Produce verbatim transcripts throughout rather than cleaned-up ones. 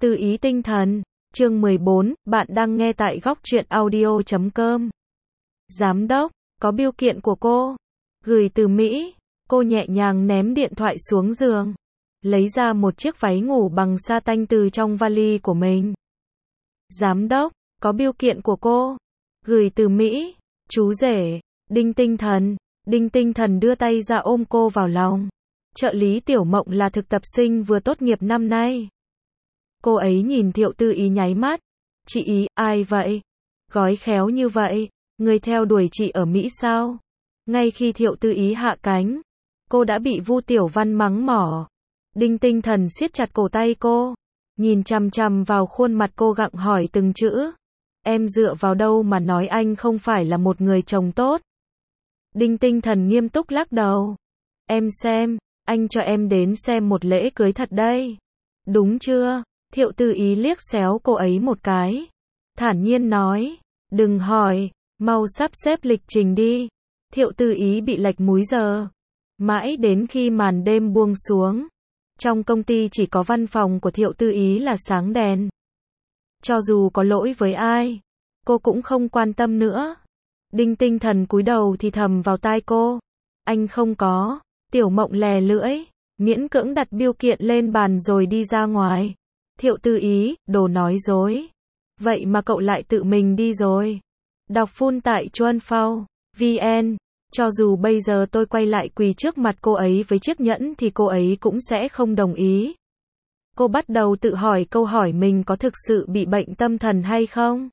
Từ ý tinh thần, chương mười bốn, bạn đang nghe tại góc truyện audio chấm com. Giám đốc, có bưu kiện của cô. Gửi từ Mỹ. Cô nhẹ nhàng ném điện thoại xuống giường. Lấy ra một chiếc váy ngủ bằng sa tanh từ trong vali của mình. Giám đốc, có bưu kiện của cô. Gửi từ Mỹ. Chú rể, Đinh Tinh Thần. Đinh Tinh Thần đưa tay ra ôm cô vào lòng. Trợ lý Tiểu Mộng là thực tập sinh vừa tốt nghiệp năm nay. Cô ấy nhìn Thiệu Tư Ý nháy mắt. Chị Ý, ai vậy? Gói khéo như vậy, người theo đuổi chị ở Mỹ sao? Ngay khi Thiệu Tư Ý hạ cánh, cô đã bị Vu Tiểu Văn mắng mỏ. Đinh Tinh Thần siết chặt cổ tay cô, nhìn chằm chằm vào khuôn mặt cô gặng hỏi từng chữ. Em dựa vào đâu mà nói anh không phải là một người chồng tốt? Đinh Tinh Thần nghiêm túc lắc đầu. Em xem, anh cho em đến xem một lễ cưới thật đây. Đúng chưa? Thiệu Tư Ý liếc xéo cô ấy một cái. Thản nhiên nói, đừng hỏi, mau sắp xếp lịch trình đi. Thiệu Tư Ý bị lệch múi giờ. Mãi đến khi màn đêm buông xuống, trong công ty chỉ có văn phòng của Thiệu Tư Ý là sáng đèn. Cho dù có lỗi với ai, cô cũng không quan tâm nữa. Đinh Tinh Thần cúi đầu thì thầm vào tai cô. Anh không có. Tiểu Mộng lè lưỡi, miễn cưỡng đặt bưu kiện lên bàn rồi đi ra ngoài. Thiệu Tư Ý, đồ nói dối. Vậy mà cậu lại tự mình đi rồi. Đọc full tại chuan phao vn. Cho dù bây giờ tôi quay lại quỳ trước mặt cô ấy với chiếc nhẫn thì cô ấy cũng sẽ không đồng ý. Cô bắt đầu tự hỏi câu hỏi mình có thực sự bị bệnh tâm thần hay không?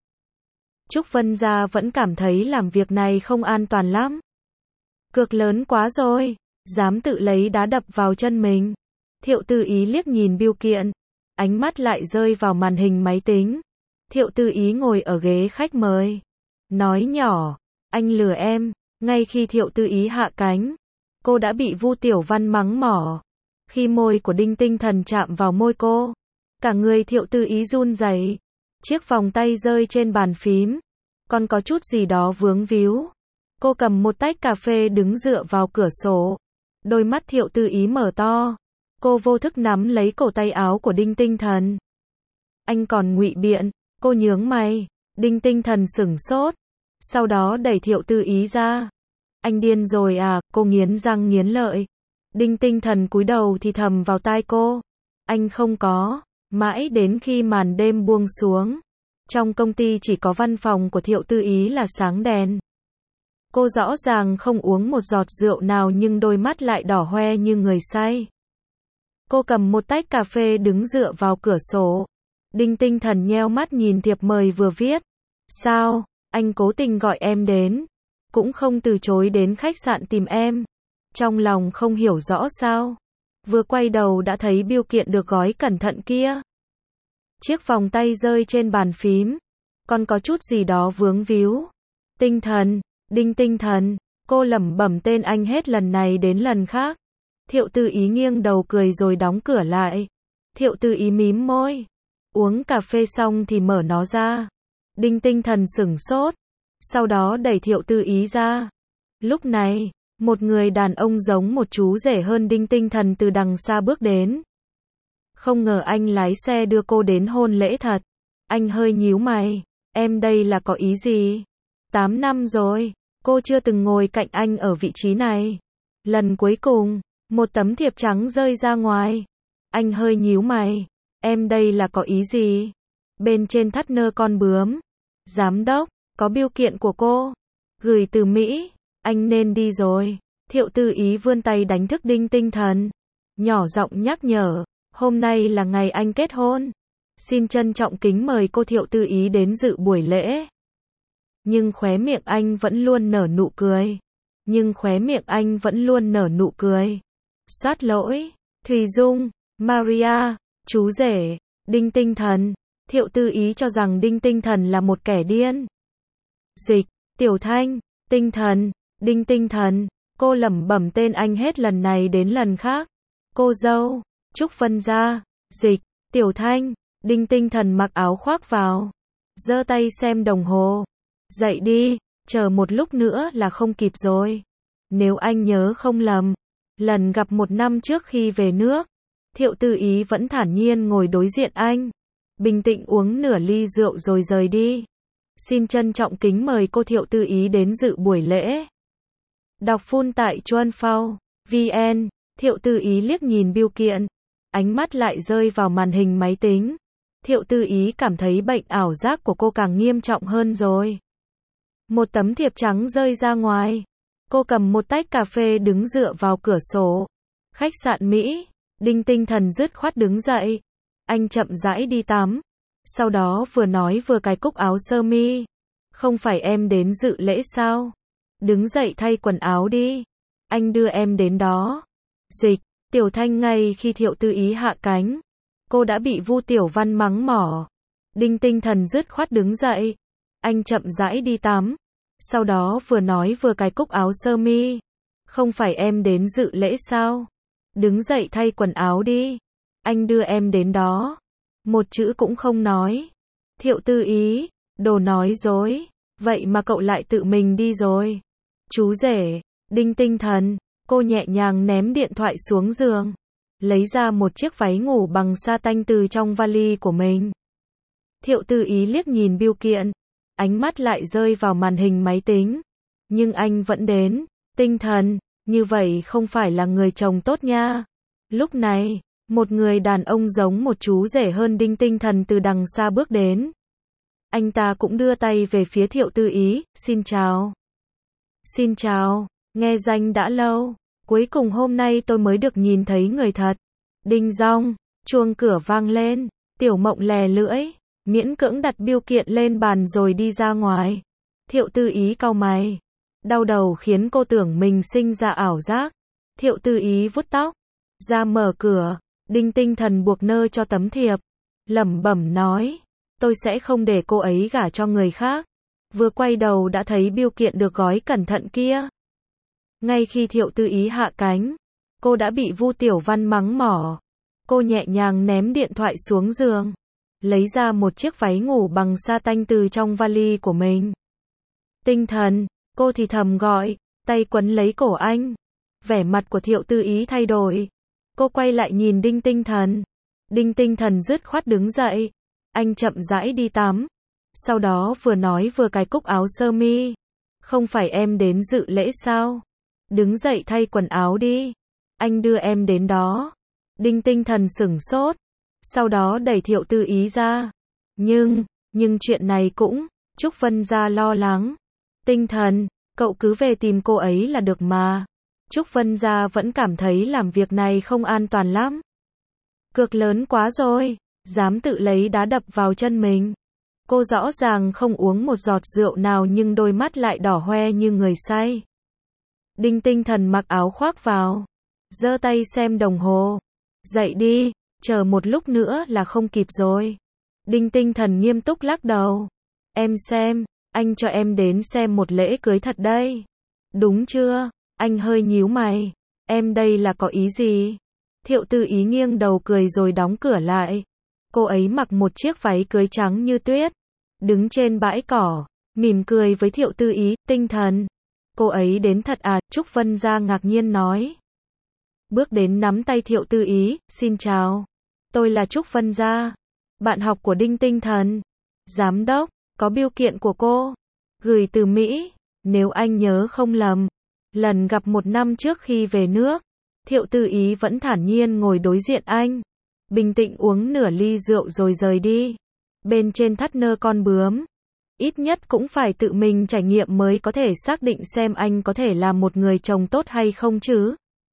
Trúc Vân Gia vẫn cảm thấy làm việc này không an toàn lắm. Cược lớn quá rồi, dám tự lấy đá đập vào chân mình. Thiệu Tư Ý liếc nhìn bưu kiện, ánh mắt lại rơi vào màn hình máy tính. Thiệu Tư Ý ngồi ở ghế khách mời, nói nhỏ, anh lừa em. Ngay khi Thiệu Tư Ý hạ cánh, cô đã bị Vu Tiểu Văn mắng mỏ. Khi môi của Đinh Tinh Thần chạm vào môi cô, cả người Thiệu Tư Ý run rẩy. Chiếc vòng tay rơi trên bàn phím, còn có chút gì đó vướng víu. Cô cầm một tách cà phê đứng dựa vào cửa sổ. Đôi mắt Thiệu Tư Ý mở to. Cô vô thức nắm lấy cổ tay áo của Đinh Tinh Thần. Anh còn ngụy biện. Cô nhướng mày. Đinh Tinh Thần sửng sốt. Sau đó đẩy Thiệu Tư Ý ra. Anh điên rồi à? Cô nghiến răng nghiến lợi. Đinh Tinh Thần cúi đầu thì thầm vào tai cô. Anh không có. Mãi đến khi màn đêm buông xuống, trong công ty chỉ có văn phòng của Thiệu Tư Ý là sáng đèn. Cô rõ ràng không uống một giọt rượu nào nhưng đôi mắt lại đỏ hoe như người say. Cô cầm một tách cà phê đứng dựa vào cửa sổ. Đinh Tinh Thần nheo mắt nhìn thiệp mời vừa viết. Sao, anh cố tình gọi em đến, cũng không từ chối đến khách sạn tìm em. Trong lòng không hiểu rõ sao. Vừa quay đầu đã thấy bưu kiện được gói cẩn thận kia. Chiếc vòng tay rơi trên bàn phím, còn có chút gì đó vướng víu. Tinh Thần, Đinh Tinh Thần, cô lẩm bẩm tên anh hết lần này đến lần khác. Thiệu Tư Ý nghiêng đầu cười rồi đóng cửa lại. Thiệu Tư Ý mím môi, uống cà phê xong thì mở nó ra. Đinh Tinh Thần sửng sốt, sau đó đẩy Thiệu Tư Ý ra. Lúc này, một người đàn ông giống một chú rể hơn Đinh Tinh Thần từ đằng xa bước đến. Không ngờ anh lái xe đưa cô đến hôn lễ thật. Anh hơi nhíu mày. Em đây là có ý gì? Tám năm rồi, cô chưa từng ngồi cạnh anh ở vị trí này. Lần cuối cùng, một tấm thiệp trắng rơi ra ngoài. Anh hơi nhíu mày. Em đây là có ý gì? Bên trên thắt nơ con bướm. Giám đốc, có bưu kiện của cô. Gửi từ Mỹ. Anh nên đi rồi. Thiệu Tư Ý vươn tay đánh thức Đinh Tinh Thần. Nhỏ giọng nhắc nhở. Hôm nay là ngày anh kết hôn. Xin trân trọng kính mời cô Thiệu Tư Ý đến dự buổi lễ. Nhưng khóe miệng anh vẫn luôn nở nụ cười. Nhưng khóe miệng anh vẫn luôn nở nụ cười. Soát lỗi. Thùy Dung, Maria, chú rể, Đinh Tinh Thần. Thiệu Tư Ý cho rằng Đinh Tinh Thần là một kẻ điên. Dịch, Tiểu Thanh, Tinh Thần, Đinh Tinh Thần. Cô lẩm bẩm tên anh hết lần này đến lần khác. Cô dâu, Trúc Vân Gia, Dịch, Tiểu Thanh. Đinh Tinh Thần mặc áo khoác vào, giơ tay xem đồng hồ. Dậy đi, chờ một lúc nữa là không kịp rồi. Nếu anh nhớ không lầm, lần gặp một năm trước khi về nước, Thiệu Tư Ý vẫn thản nhiên ngồi đối diện anh. bình tĩnh uống nửa ly rượu rồi rời đi. Xin trân trọng kính mời cô Thiệu Tư Ý đến dự buổi lễ. Đọc full tại chuan phao chấm vn. Thiệu Tư Ý liếc nhìn bưu kiện, ánh mắt lại rơi vào màn hình máy tính. Thiệu Tư Ý cảm thấy bệnh ảo giác của cô càng nghiêm trọng hơn rồi. Một tấm thiệp trắng rơi ra ngoài. Cô cầm một tách cà phê đứng dựa vào cửa sổ. Khách sạn Mỹ. Đinh Tinh Thần dứt khoát đứng dậy. Anh chậm rãi đi tắm. Sau đó vừa nói vừa cài cúc áo sơ mi. Không phải em đến dự lễ sao? Đứng dậy thay quần áo đi. Anh đưa em đến đó. Dịch. Tiểu Thanh ngay khi Thiệu Tư Ý hạ cánh, cô đã bị Vu Tiểu Văn mắng mỏ. Đinh Tinh Thần dứt khoát đứng dậy. Anh chậm rãi đi tắm. Sau đó vừa nói vừa cài cúc áo sơ mi. Không phải em đến dự lễ sao? Đứng dậy thay quần áo đi. Anh đưa em đến đó. Một chữ cũng không nói. Thiệu Tư Ý, đồ nói dối. Vậy mà cậu lại tự mình đi rồi. Chú rể. Đinh Tinh Thần. Cô nhẹ nhàng ném điện thoại xuống giường. Lấy ra một chiếc váy ngủ bằng sa tanh từ trong vali của mình. Thiệu Tư Ý liếc nhìn bưu kiện. Ánh mắt lại rơi vào màn hình máy tính. Nhưng anh vẫn đến. Tinh Thần, như vậy không phải là người chồng tốt nha. Lúc này, một người đàn ông giống một chú rể hơn Đinh Tinh Thần từ đằng xa bước đến. Anh ta cũng đưa tay về phía Thiệu Tư Ý. Xin chào. Xin chào. Nghe danh đã lâu. Cuối cùng hôm nay tôi mới được nhìn thấy người thật. Đinh dong. Chuông cửa vang lên. Tiểu Mộng lè lưỡi. Miễn cưỡng đặt bưu kiện lên bàn rồi đi ra ngoài. Thiệu Tư Ý cau mày. Đau đầu khiến cô tưởng mình sinh ra ảo giác. Thiệu Tư Ý vuốt tóc. Ra mở cửa. Đinh Tinh Thần buộc nơ cho tấm thiệp. Lẩm bẩm nói. Tôi sẽ không để cô ấy gả cho người khác. Vừa quay đầu đã thấy bưu kiện được gói cẩn thận kia. Ngay khi Thiệu Tư Ý hạ cánh, cô đã bị Vu Tiểu Văn mắng mỏ. Cô nhẹ nhàng ném điện thoại xuống giường. Lấy ra một chiếc váy ngủ bằng sa tanh từ trong vali của mình. Tinh Thần, cô thì thầm gọi, tay quấn lấy cổ anh. Vẻ mặt của Thiệu Tư Ý thay đổi. Cô quay lại nhìn Đinh Tinh Thần. Đinh Tinh Thần dứt khoát đứng dậy. Anh chậm rãi đi tắm. Sau đó vừa nói vừa cài cúc áo sơ mi. Không phải em đến dự lễ sao? Đứng dậy thay quần áo đi. Anh đưa em đến đó. Đinh Tinh Thần sửng sốt. Sau đó đẩy Thiệu Tư Ý ra. Nhưng, nhưng chuyện này cũng, Trúc Vân Gia lo lắng. Tinh Thần, cậu cứ về tìm cô ấy là được mà. Trúc Vân Gia vẫn cảm thấy làm việc này không an toàn lắm. Cược lớn quá rồi, dám tự lấy đá đập vào chân mình. Cô rõ ràng không uống một giọt rượu nào nhưng đôi mắt lại đỏ hoe như người say. Đinh Tinh Thần mặc áo khoác vào. Giơ tay xem đồng hồ. Dậy đi, chờ một lúc nữa là không kịp rồi. Đinh Tinh Thần nghiêm túc lắc đầu. Em xem, anh cho em đến xem một lễ cưới thật đây. Đúng chưa? Anh hơi nhíu mày. Em đây là có ý gì? Thiệu Tư Ý nghiêng đầu cười rồi đóng cửa lại. Cô ấy mặc một chiếc váy cưới trắng như tuyết. Đứng trên bãi cỏ, mỉm cười với Thiệu Tư Ý. Tinh Thần, cô ấy đến thật à? Trúc Vân Gia ngạc nhiên nói. Bước đến nắm tay Thiệu Tư Ý. Xin chào. Tôi là Trúc Vân Gia, bạn học của Đinh Tinh Thần. Giám đốc, có bưu kiện của cô. Gửi từ Mỹ. Nếu anh nhớ không lầm, lần gặp một năm trước khi về nước, Thiệu Tư Ý vẫn thản nhiên ngồi đối diện anh. Bình tĩnh uống nửa ly rượu rồi rời đi. Bên trên thắt nơ con bướm. Ít nhất cũng phải tự mình trải nghiệm mới có thể xác định xem anh có thể là một người chồng tốt hay không chứ.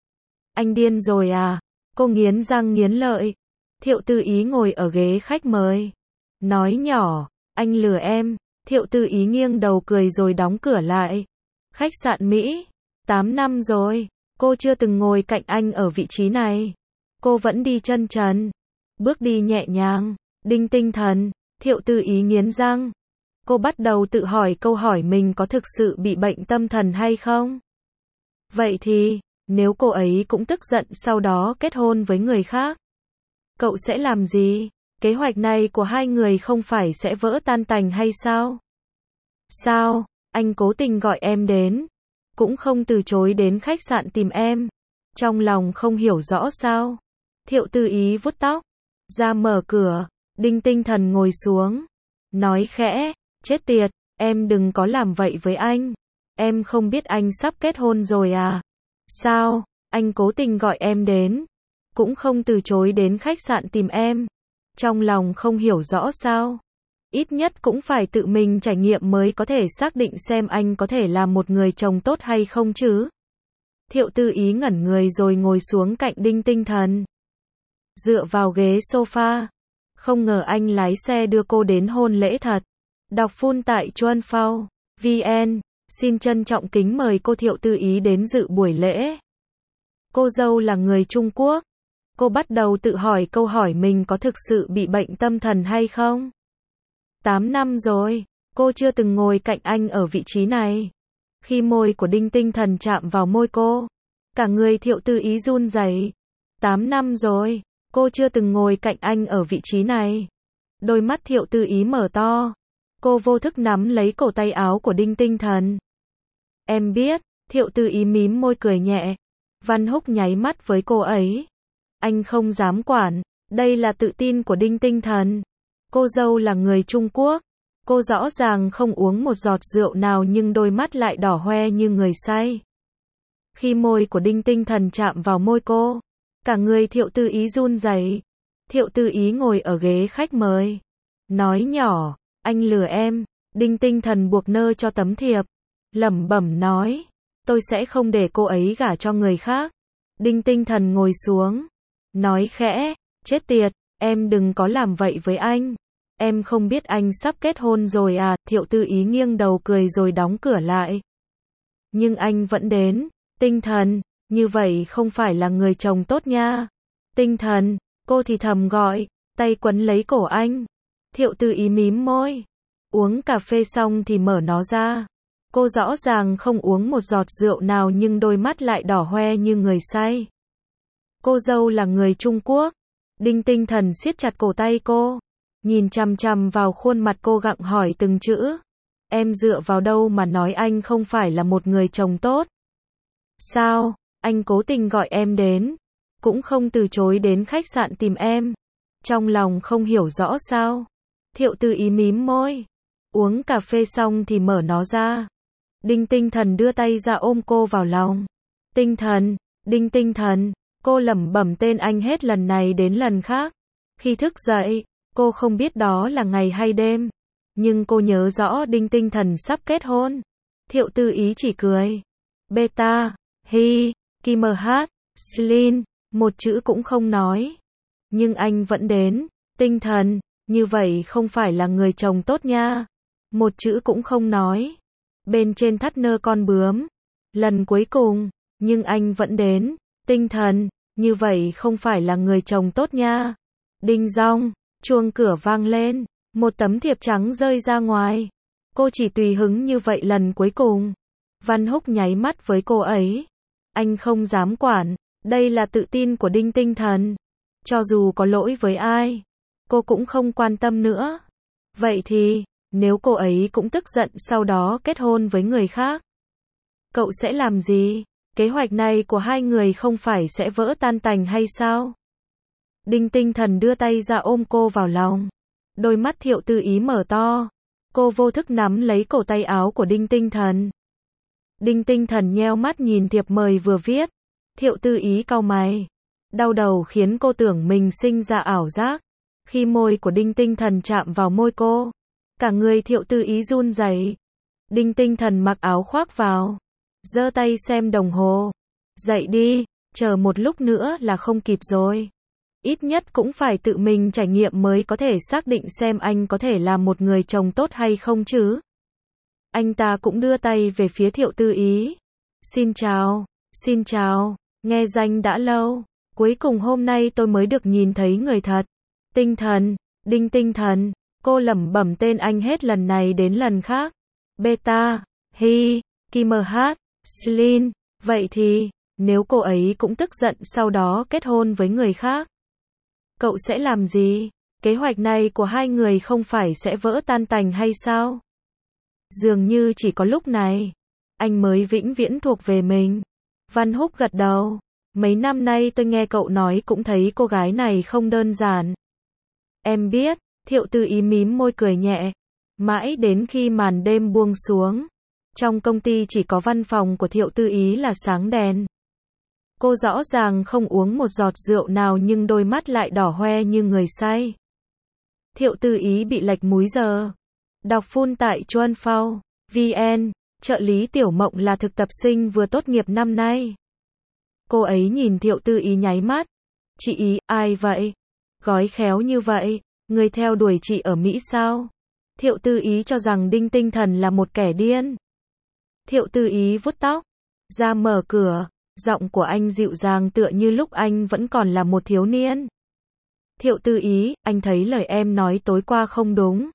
Anh điên rồi à? Cô nghiến răng nghiến lợi. Thiệu Tư Ý ngồi ở ghế khách mời. Nói nhỏ, anh lừa em. Thiệu Tư Ý nghiêng đầu cười rồi đóng cửa lại. Khách sạn Mỹ. tám năm rồi. Cô chưa từng ngồi cạnh anh ở vị trí này. Cô vẫn đi chân trần. Bước đi nhẹ nhàng. Đinh Tinh Thần. Thiệu Tư Ý nghiến răng. Cô bắt đầu tự hỏi câu hỏi mình có thực sự bị bệnh tâm thần hay không? Vậy thì, nếu cô ấy cũng tức giận sau đó kết hôn với người khác, cậu sẽ làm gì? Kế hoạch này của hai người không phải sẽ vỡ tan tành hay sao? Sao, anh cố tình gọi em đến, cũng không từ chối đến khách sạn tìm em. Trong lòng không hiểu rõ sao? Thiệu Tư Ý vuốt tóc, ra mở cửa. Đinh Tinh Thần ngồi xuống, nói khẽ, chết tiệt, em đừng có làm vậy với anh. Em không biết anh sắp kết hôn rồi à? Sao, anh cố tình gọi em đến, cũng không từ chối đến khách sạn tìm em. Trong lòng không hiểu rõ sao? Ít nhất cũng phải tự mình trải nghiệm mới có thể xác định xem anh có thể làm một người chồng tốt hay không chứ. Thiệu Tư Ý ngẩn người rồi ngồi xuống cạnh Đinh Tinh Thần. Dựa vào ghế sofa. Không ngờ anh lái xe đưa cô đến hôn lễ thật. Đọc full tại chuan phao chấm vn. Xin trân trọng kính mời cô Thiệu Tư Ý đến dự buổi lễ. Cô dâu là người Trung Quốc. Cô bắt đầu tự hỏi câu hỏi mình có thực sự bị bệnh tâm thần hay không. tám năm rồi, cô chưa từng ngồi cạnh anh ở vị trí này. Khi môi của Đinh Tinh Thần chạm vào môi cô, cả người Thiệu Tư Ý run rẩy. tám năm rồi, cô chưa từng ngồi cạnh anh ở vị trí này. Đôi mắt Thiệu Tư Ý mở to. Cô vô thức nắm lấy cổ tay áo của Đinh Tinh Thần. Em biết, Thiệu Tư Ý mím môi cười nhẹ. Văn Húc nháy mắt với cô ấy. Anh không dám quản, đây là tự tin của Đinh Tinh Thần. Cô dâu là người Trung Quốc. Cô rõ ràng không uống một giọt rượu nào nhưng đôi mắt lại đỏ hoe như người say. Khi môi của Đinh Tinh Thần chạm vào môi cô, cả người Thiệu Tư Ý run rẩy. Thiệu Tư Ý ngồi ở ghế khách mời. Nói nhỏ, anh lừa em. Đinh Tinh Thần buộc nơ cho tấm thiệp. Lẩm bẩm nói, tôi sẽ không để cô ấy gả cho người khác. Đinh Tinh Thần ngồi xuống. Nói khẽ, chết tiệt, em đừng có làm vậy với anh. Em không biết anh sắp kết hôn rồi à? Thiệu Tư Ý nghiêng đầu cười rồi đóng cửa lại. Nhưng anh vẫn đến. Tinh Thần, như vậy không phải là người chồng tốt nha. Tinh Thần, cô thì thầm gọi, tay quấn lấy cổ anh. Thiệu Tư Ý mím môi. Uống cà phê xong thì mở nó ra. Cô rõ ràng không uống một giọt rượu nào nhưng đôi mắt lại đỏ hoe như người say. Cô dâu là người Trung Quốc. Đinh Tinh Thần siết chặt cổ tay cô, nhìn chằm chằm vào khuôn mặt cô gặng hỏi từng chữ. Em dựa vào đâu mà nói anh không phải là một người chồng tốt? Sao, anh cố tình gọi em đến, cũng không từ chối đến khách sạn tìm em. Trong lòng không hiểu rõ sao? Thiệu Tư Ý mím môi. Uống cà phê xong thì mở nó ra. Đinh Tinh Thần đưa tay ra ôm cô vào lòng. Tinh Thần, Đinh Tinh Thần. Cô lẩm bẩm tên anh hết lần này đến lần khác. Khi thức dậy, cô không biết đó là ngày hay đêm. Nhưng cô nhớ rõ Đinh Tinh Thần sắp kết hôn. Thiệu Tư Ý chỉ cười. Beta, Hi, Kimerhat, Slin, một chữ cũng không nói. Nhưng anh vẫn đến. Tinh Thần, như vậy không phải là người chồng tốt nha. Một chữ cũng không nói. Bên trên thắt nơ con bướm. Lần cuối cùng, nhưng anh vẫn đến. Tinh Thần, như vậy không phải là người chồng tốt nha. Đinh dong, chuông cửa vang lên, một tấm thiệp trắng rơi ra ngoài. Cô chỉ tùy hứng như vậy lần cuối cùng. Văn Húc nháy mắt với cô ấy. Anh không dám quản, đây là tự tin của Đinh Tinh Thần. Cho dù có lỗi với ai, cô cũng không quan tâm nữa. Vậy thì, nếu cô ấy cũng tức giận sau đó kết hôn với người khác, cậu sẽ làm gì? Kế hoạch này của hai người không phải sẽ vỡ tan tành hay sao? Đinh Tinh Thần đưa tay ra ôm cô vào lòng. Đôi mắt Thiệu Tư Ý mở to. Cô vô thức nắm lấy cổ tay áo của Đinh Tinh Thần. Đinh Tinh Thần nheo mắt nhìn thiệp mời vừa viết. Thiệu Tư Ý cau mày. Đau đầu khiến cô tưởng mình sinh ra ảo giác. Khi môi của Đinh Tinh Thần chạm vào môi cô, cả người Thiệu Tư Ý run rẩy. Đinh Tinh Thần mặc áo khoác vào, giơ tay xem đồng hồ. Dậy đi, chờ một lúc nữa là không kịp rồi. Ít nhất cũng phải tự mình trải nghiệm mới có thể xác định xem anh có thể làm một người chồng tốt hay không chứ. Anh ta cũng đưa tay về phía Thiệu Tư Ý. Xin chào, xin chào, nghe danh đã lâu. Cuối cùng hôm nay tôi mới được nhìn thấy người thật. Tinh Thần, Đinh Tinh Thần. Cô lẩm bẩm tên anh hết lần này đến lần khác. Beta, Hi, Kimerhat, Slin. Vậy thì, nếu cô ấy cũng tức giận sau đó kết hôn với người khác, cậu sẽ làm gì? Kế hoạch này của hai người không phải sẽ vỡ tan tành hay sao? Dường như chỉ có lúc này, anh mới vĩnh viễn thuộc về mình. Văn Húc gật đầu. Mấy năm nay tôi nghe cậu nói cũng thấy cô gái này không đơn giản. Em biết, Thiệu Tư Ý mím môi cười nhẹ. Mãi đến khi màn đêm buông xuống. Trong công ty chỉ có văn phòng của Thiệu Tư Ý là sáng đèn. Cô rõ ràng không uống một giọt rượu nào nhưng đôi mắt lại đỏ hoe như người say. Thiệu Tư Ý bị lệch múi giờ. Đọc full tại chuan phao chấm vn. Trợ lý Tiểu Mộng là thực tập sinh vừa tốt nghiệp năm nay. Cô ấy nhìn Thiệu Tư Ý nháy mắt. Chị Ý, ai vậy? Gói khéo như vậy, người theo đuổi chị ở Mỹ sao? Thiệu Tư Ý cho rằng Đinh Tinh Thần là một kẻ điên. Thiệu Tư Ý vuốt tóc, ra mở cửa, giọng của anh dịu dàng tựa như lúc anh vẫn còn là một thiếu niên. Thiệu Tư Ý, anh thấy lời em nói tối qua không đúng.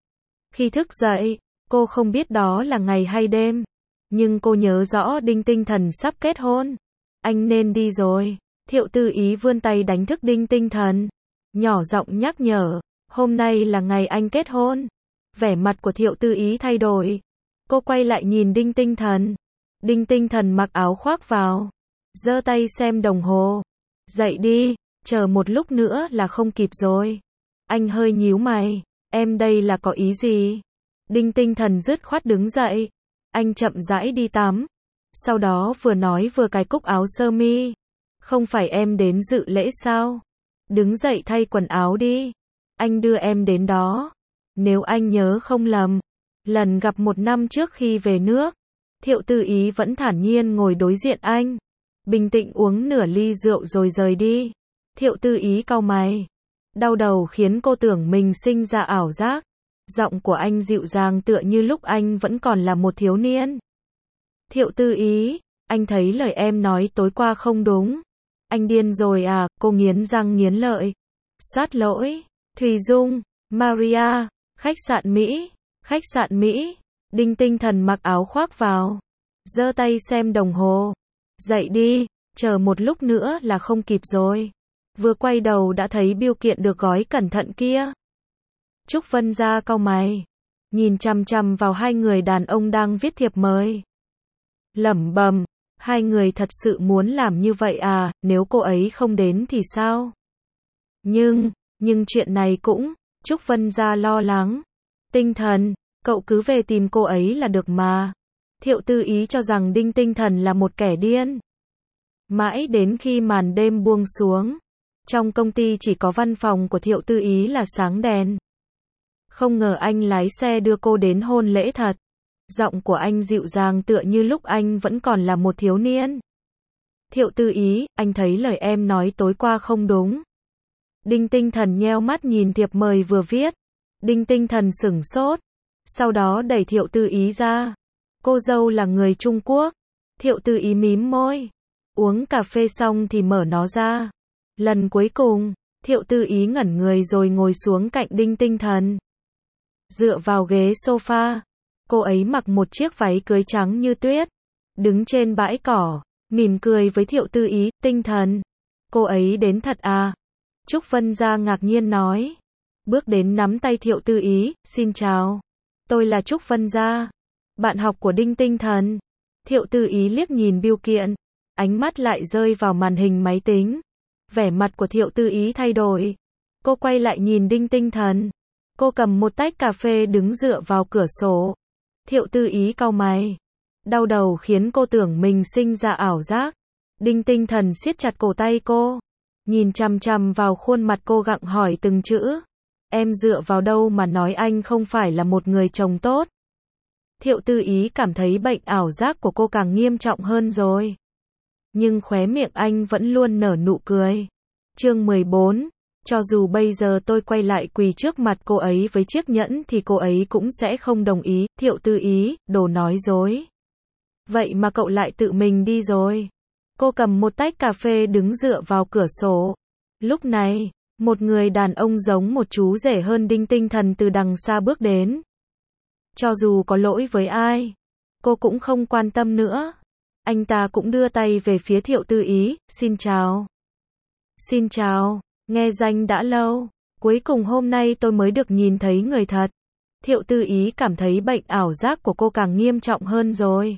Khi thức dậy, cô không biết đó là ngày hay đêm, nhưng cô nhớ rõ Đinh Tinh Thần sắp kết hôn. Anh nên đi rồi. Thiệu Tư Ý vươn tay đánh thức Đinh Tinh Thần, nhỏ giọng nhắc nhở, hôm nay là ngày anh kết hôn. Vẻ mặt của Thiệu Tư Ý thay đổi. Cô quay lại nhìn Đinh Tinh Thần. Đinh Tinh Thần mặc áo khoác vào, giơ tay xem đồng hồ. Dậy đi, chờ một lúc nữa là không kịp rồi. Anh hơi nhíu mày, em đây là có ý gì? Đinh Tinh Thần dứt khoát đứng dậy. Anh chậm rãi đi tắm. Sau đó vừa nói vừa cài cúc áo sơ mi. Không phải em đến dự lễ sao? Đứng dậy thay quần áo đi. Anh đưa em đến đó. Nếu anh nhớ không lầm, lần gặp một năm trước khi về nước, Thiệu Tư Ý vẫn thản nhiên ngồi đối diện anh. Bình tĩnh uống nửa ly rượu rồi rời đi. Thiệu Tư Ý cau mày. Đau đầu khiến cô tưởng mình sinh ra ảo giác. Giọng của anh dịu dàng tựa như lúc anh vẫn còn là một thiếu niên. Thiệu Tư Ý, anh thấy lời em nói tối qua không đúng. Anh điên rồi à? Cô nghiến răng nghiến lợi. Soát lỗi. Thùy Dung, Maria, khách sạn Mỹ, khách sạn Mỹ. Đinh Tinh Thần mặc áo khoác vào, giơ tay xem đồng hồ. Dậy đi, chờ một lúc nữa là không kịp rồi. Vừa quay đầu đã thấy bưu kiện được gói cẩn thận kia. Trúc Vân Gia cau mày, nhìn chằm chằm vào hai người đàn ông đang viết thiệp mời. Lẩm bẩm, hai người thật sự muốn làm như vậy à? Nếu cô ấy không đến thì sao? Nhưng, nhưng chuyện này cũng, Trúc Vân Gia lo lắng. Tinh Thần, cậu cứ về tìm cô ấy là được mà. Thiệu Tư Ý cho rằng Đinh Tinh Thần là một kẻ điên. Mãi đến khi màn đêm buông xuống, trong công ty chỉ có văn phòng của Thiệu Tư Ý là sáng đèn. Không ngờ anh lái xe đưa cô đến hôn lễ thật. Giọng của anh dịu dàng tựa như lúc anh vẫn còn là một thiếu niên. Thiệu Tư Ý, anh thấy lời em nói tối qua không đúng. Đinh Tinh Thần nheo mắt nhìn thiệp mời vừa viết. Đinh Tinh Thần sửng sốt, sau đó đẩy Thiệu Tư Ý ra. Cô dâu là người Trung Quốc. Thiệu Tư Ý mím môi, uống cà phê xong thì mở nó ra. Lần cuối cùng, Thiệu Tư Ý ngẩn người rồi ngồi xuống cạnh Đinh Tinh Thần. Dựa vào ghế sofa, cô ấy mặc một chiếc váy cưới trắng như tuyết, đứng trên bãi cỏ, mỉm cười với Thiệu Tư Ý. Tinh Thần, cô ấy đến thật à? Trúc Vân Gia ngạc nhiên nói. Bước đến nắm tay Thiệu Tư Ý, xin chào. Tôi là Trúc Vân Gia, bạn học của Đinh Tinh Thần. Thiệu Tư Ý liếc nhìn bưu kiện, ánh mắt lại rơi vào màn hình máy tính. Vẻ mặt của Thiệu Tư Ý thay đổi. Cô quay lại nhìn Đinh Tinh Thần. Cô cầm một tách cà phê đứng dựa vào cửa sổ. Thiệu Tư Ý cau mày. Đau đầu khiến cô tưởng mình sinh ra ảo giác. Đinh Tinh Thần siết chặt cổ tay cô, nhìn chằm chằm vào khuôn mặt cô gặng hỏi từng chữ. Em dựa vào đâu mà nói anh không phải là một người chồng tốt? Thiệu Tư Ý cảm thấy bệnh ảo giác của cô càng nghiêm trọng hơn rồi. Nhưng khóe miệng anh vẫn luôn nở nụ cười. Chương mười bốn. Cho dù bây giờ tôi quay lại quỳ trước mặt cô ấy với chiếc nhẫn thì cô ấy cũng sẽ không đồng ý. Thiệu Tư Ý, đồ nói dối. Vậy mà cậu lại tự mình đi rồi. Cô cầm một tách cà phê đứng dựa vào cửa sổ. Lúc này, một người đàn ông giống một chú rể hơn Đinh Tinh Thần từ đằng xa bước đến. Cho dù có lỗi với ai, cô cũng không quan tâm nữa. Anh ta cũng đưa tay về phía Thiệu Tư Ý, xin chào. Xin chào, nghe danh đã lâu, cuối cùng hôm nay tôi mới được nhìn thấy người thật. Thiệu Tư Ý cảm thấy bệnh ảo giác của cô càng nghiêm trọng hơn rồi.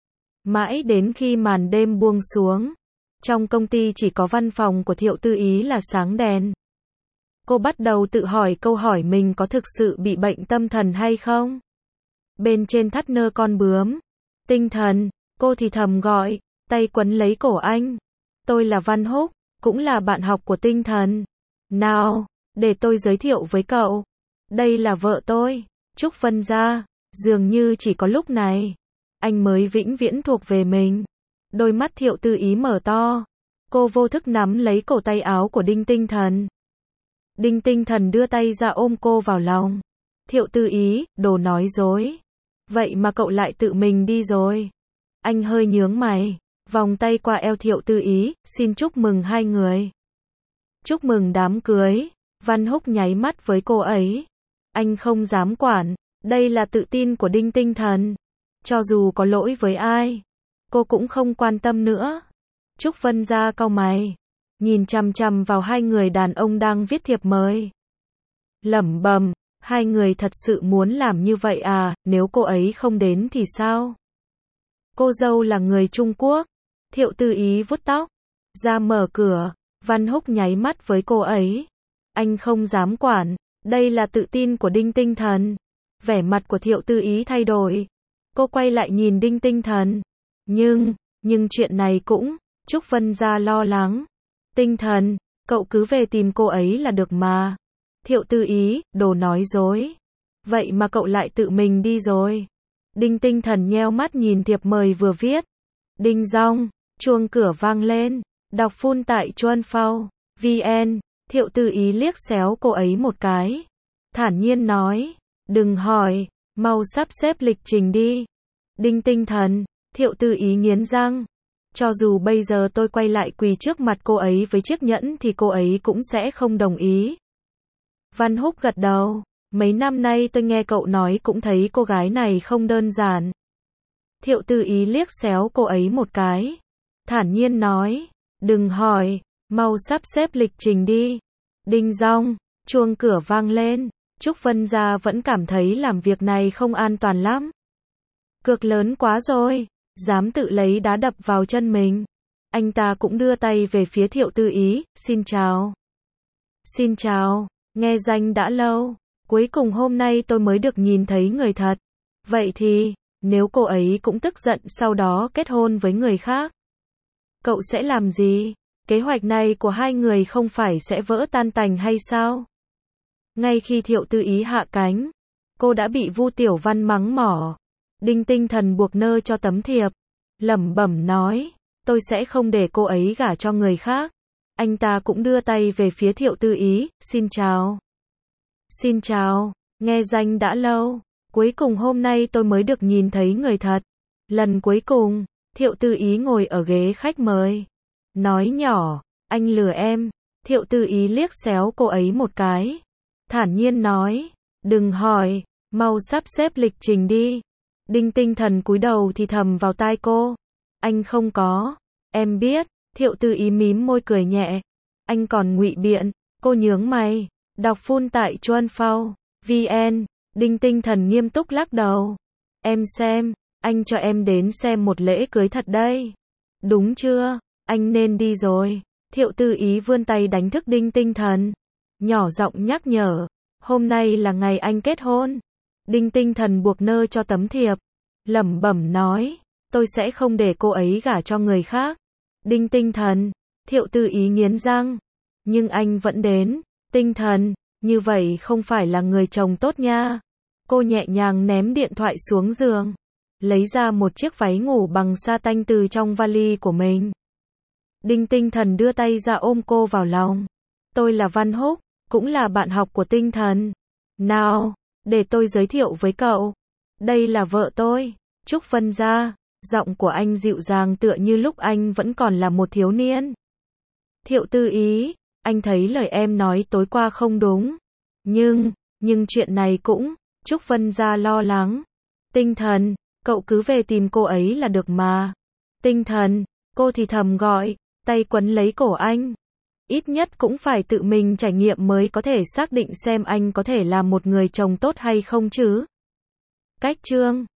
Mãi đến khi màn đêm buông xuống, trong công ty chỉ có văn phòng của Thiệu Tư Ý là sáng đèn. Cô bắt đầu tự hỏi câu hỏi mình có thực sự bị bệnh tâm thần hay không. Bên trên thắt nơ con bướm. Tinh thần, cô thì thầm gọi, tay quấn lấy cổ anh. Tôi là Văn Húc, cũng là bạn học của Tinh thần. Nào, để tôi giới thiệu với cậu. Đây là vợ tôi, Trúc Vân Gia. Dường như chỉ có lúc này, anh mới vĩnh viễn thuộc về mình. Đôi mắt Thiệu Tư Ý mở to. Cô vô thức nắm lấy cổ tay áo của Đinh Tinh Thần. Đinh Tinh Thần đưa tay ra ôm cô vào lòng. Thiệu Tư Ý, đồ nói dối. Vậy mà cậu lại tự mình đi rồi. Anh hơi nhướng mày, vòng tay qua eo Thiệu Tư Ý, xin chúc mừng hai người. Chúc mừng đám cưới. Văn Húc nháy mắt với cô ấy. Anh không dám quản, đây là tự tin của Đinh Tinh Thần. Cho dù có lỗi với ai, cô cũng không quan tâm nữa. Trúc Vân Gia cau mày, nhìn chằm chằm vào hai người đàn ông đang viết thiệp mời. Lẩm bẩm, hai người thật sự muốn làm như vậy à, nếu cô ấy không đến thì sao? Cô dâu là người Trung Quốc. Thiệu Tư Ý vuốt tóc, ra mở cửa. Văn Húc nháy mắt với cô ấy. Anh không dám quản, đây là tự tin của Đinh Tinh Thần. Vẻ mặt của Thiệu Tư Ý thay đổi. Cô quay lại nhìn Đinh Tinh Thần. Nhưng, nhưng chuyện này cũng, Trúc Vân Gia lo lắng. Tinh Thần, cậu cứ về tìm cô ấy là được mà. Thiệu Tư Ý, đồ nói dối. Vậy mà cậu lại tự mình đi rồi. Đinh Tinh Thần nheo mắt nhìn thiệp mời vừa viết. Đinh dong, chuông cửa vang lên. Đọc phun tại Chuan Phao, vn. Thiệu Tư Ý liếc xéo cô ấy một cái. Thản nhiên nói, đừng hỏi, mau sắp xếp lịch trình đi. Đinh Tinh Thần, Thiệu Tư Ý nghiến răng. Cho dù bây giờ tôi quay lại quỳ trước mặt cô ấy với chiếc nhẫn thì cô ấy cũng sẽ không đồng ý. Văn Húc gật đầu. Mấy năm nay tôi nghe cậu nói cũng thấy cô gái này không đơn giản. Thiệu Tư Ý liếc xéo cô ấy một cái. Thản nhiên nói, đừng hỏi, mau sắp xếp lịch trình đi. Đinh dong, chuông cửa vang lên. Trúc Vân Gia vẫn cảm thấy làm việc này không an toàn lắm. Cược lớn quá rồi, dám tự lấy đá đập vào chân mình. Anh ta cũng đưa tay về phía Thiệu Tư Ý, xin chào. Xin chào, nghe danh đã lâu. Cuối cùng hôm nay tôi mới được nhìn thấy người thật. Vậy thì, nếu cô ấy cũng tức giận sau đó kết hôn với người khác, cậu sẽ làm gì? Kế hoạch này của hai người không phải sẽ vỡ tan tành hay sao? Ngay khi Thiệu Tư Ý hạ cánh, cô đã bị Vu Tiểu Văn mắng mỏ. Đinh Tinh Thần buộc nơ cho tấm thiệp, lẩm bẩm nói, tôi sẽ không để cô ấy gả cho người khác. Anh ta cũng đưa tay về phía Thiệu Tư Ý, xin chào. Xin chào, nghe danh đã lâu. Cuối cùng hôm nay tôi mới được nhìn thấy người thật. Lần cuối cùng, Thiệu Tư Ý ngồi ở ghế khách mời. Nói nhỏ, anh lừa em. Thiệu Tư Ý liếc xéo cô ấy một cái. Thản nhiên nói, đừng hỏi, mau sắp xếp lịch trình đi. Đinh Tinh Thần cúi đầu thì thầm vào tai cô. Anh không có, em biết. Thiệu Tư Ý mím môi cười nhẹ. Anh còn ngụy biện. Cô nhướng mày. Đọc phun tại Chuan Phao, vn. Đinh Tinh Thần nghiêm túc lắc đầu. Em xem, anh cho em đến xem một lễ cưới thật đây. Đúng chưa? Anh nên đi rồi. Thiệu Tư Ý vươn tay đánh thức Đinh Tinh Thần. Nhỏ giọng nhắc nhở. Hôm nay là ngày anh kết hôn. Đinh Tinh Thần buộc nơ cho tấm thiệp. Lẩm bẩm nói. Tôi sẽ không để cô ấy gả cho người khác. Đinh Tinh Thần. Thiệu Tư Ý nghiến răng. Nhưng anh vẫn đến. Tinh Thần. Như vậy không phải là người chồng tốt nha. Cô nhẹ nhàng ném điện thoại xuống giường. Lấy ra một chiếc váy ngủ bằng sa tanh từ trong vali của mình. Đinh Tinh Thần đưa tay ra ôm cô vào lòng. Tôi là Văn Húc, cũng là bạn học của Tinh Thần. Nào, để tôi giới thiệu với cậu. Đây là vợ tôi, Trúc Vân Gia. Giọng của anh dịu dàng tựa như lúc anh vẫn còn là một thiếu niên. Thiệu Tư Ý, anh thấy lời em nói tối qua không đúng. Nhưng, nhưng chuyện này cũng, Trúc Vân Gia lo lắng. Tinh Thần, cậu cứ về tìm cô ấy là được mà. Tinh Thần, cô thì thầm gọi, tay quấn lấy cổ anh. Ít nhất cũng phải tự mình trải nghiệm mới có thể xác định xem anh có thể làm một người chồng tốt hay không chứ. Cách chương